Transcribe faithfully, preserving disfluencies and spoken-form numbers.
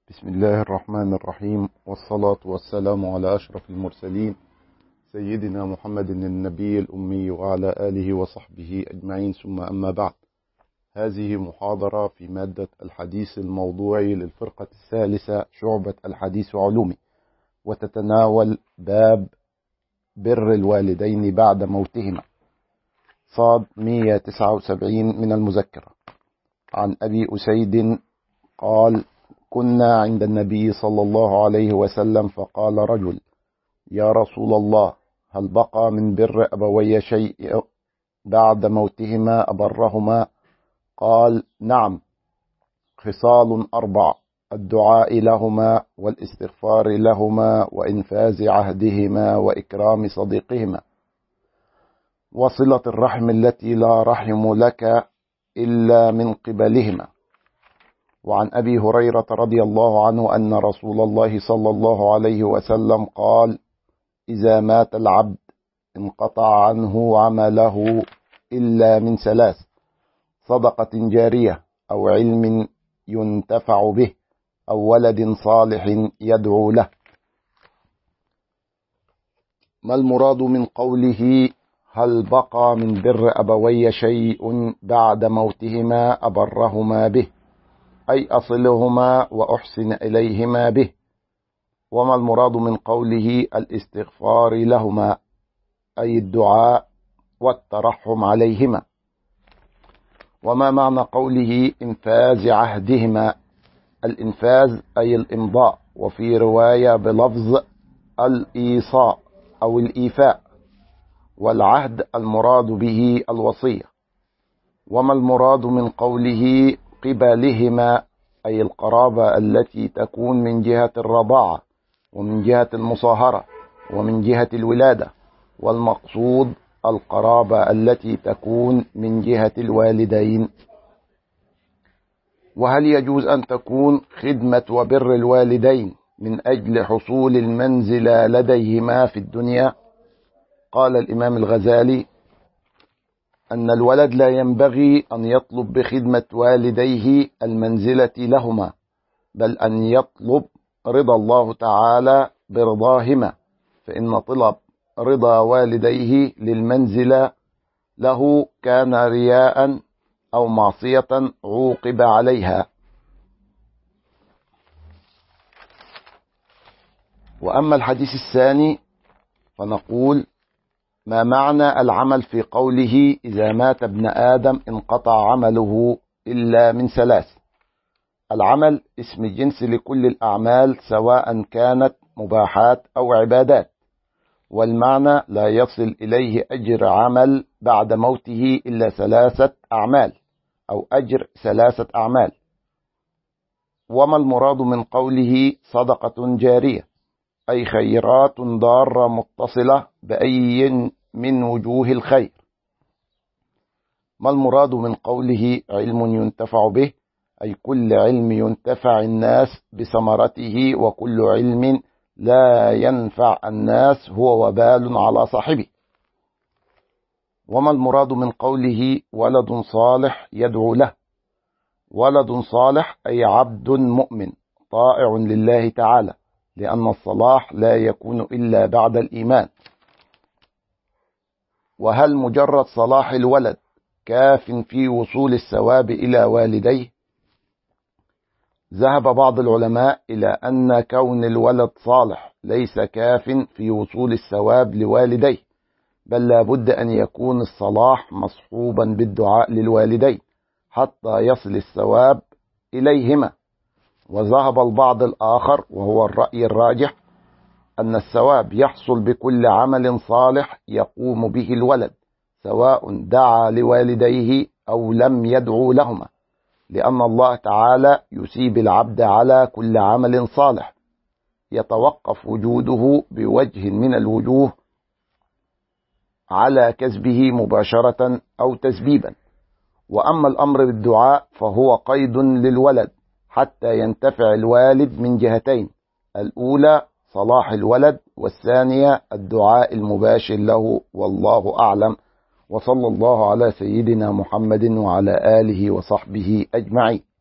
بسم الله الرحمن الرحيم، والصلاة والسلام على أشرف المرسلين سيدنا محمد النبي الأمي وعلى آله وصحبه أجمعين، ثم أما بعد. هذه محاضرة في مادة الحديث الموضوعي للفرقة الثالثة شعبة الحديث وعلومه، وتتناول باب بر الوالدين بعد موتهما، صاد مئة وتسعة وسبعين من المذكرة. عن أبي أسيد قال: كنا عند النبي صلى الله عليه وسلم فقال رجل: يا رسول الله، هل بقى من بر أبوي شيء بعد موتهما أبرهما؟ قال: نعم، خصال أربع: الدعاء لهما، والاستغفار لهما، وإنفاذ عهدهما، وإكرام صديقهما، وصلة الرحم التي لا رحم لك إلا من قبلهما. وعن أبي هريرة رضي الله عنه أن رسول الله صلى الله عليه وسلم قال: إذا مات العبد انقطع عنه عمله إلا من ثلاث: صدقة جارية، أو علم ينتفع به، أو ولد صالح يدعو له. ما المراد من قوله هل بقى من بر أبوي شيء بعد موتهما أبرهما به؟ أي أصلهما وأحسن إليهما به. وما المراد من قوله الاستغفار لهما؟ أي الدعاء والترحم عليهما. وما معنى قوله إنفاذ عهدهما؟ الإنفاذ أي الإمضاء، وفي رواية بلفظ الإيصاء أو الإيفاء، والعهد المراد به الوصية. وما المراد من قوله قبلهما؟ أي القرابة التي تكون من جهة الرضاعة، ومن جهة المصاهرة، ومن جهة الولادة، والمقصود القرابة التي تكون من جهة الوالدين. وهل يجوز أن تكون خدمة وبر الوالدين من أجل حصول المنزلة لديهما في الدنيا؟ قال الإمام الغزالي أن الولد لا ينبغي أن يطلب بخدمة والديه المنزلة لهما، بل أن يطلب رضا الله تعالى برضاهما، فإن طلب رضا والديه للمنزلة له كان رياء أو معصية عوقب عليها. وأما الحديث الثاني فنقول: ما معنى العمل في قوله إذا مات ابن آدم انقطع عمله إلا من ثلاث؟ العمل اسم جنس لكل الأعمال سواء كانت مباحات أو عبادات، والمعنى لا يصل إليه أجر عمل بعد موته إلا ثلاثة أعمال، أو أجر ثلاثة أعمال. وما المراد من قوله صدقة جارية؟ أي خيرات ضارة متصلة بأي من وجوه الخير. ما المراد من قوله علم ينتفع به؟ أي كل علم ينتفع الناس بثمرته، وكل علم لا ينفع الناس هو وبال على صاحبه. وما المراد من قوله ولد صالح يدعو له؟ ولد صالح أي عبد مؤمن طائع لله تعالى، لأن الصلاح لا يكون إلا بعد الإيمان. وهل مجرد صلاح الولد كاف في وصول الثواب إلى والديه؟ ذهب بعض العلماء إلى أن كون الولد صالح ليس كاف في وصول الثواب لوالديه، بل لا بد أن يكون الصلاح مصحوبا بالدعاء للوالدين حتى يصل الثواب إليهما. وذهب البعض الآخر وهو الرأي الراجح أن الثواب يحصل بكل عمل صالح يقوم به الولد، سواء دعا لوالديه أو لم يدعو لهما، لأن الله تعالى يثيب العبد على كل عمل صالح يتوقف وجوده بوجه من الوجوه على كسبه مباشرة أو تسبيبا. وأما الأمر بالدعاء فهو قيد للولد حتى ينتفع الوالد من جهتين: الأولى صلاح الولد، والثانية الدعاء المباشر له، والله أعلم. وصلى الله على سيدنا محمد وعلى آله وصحبه أجمعين.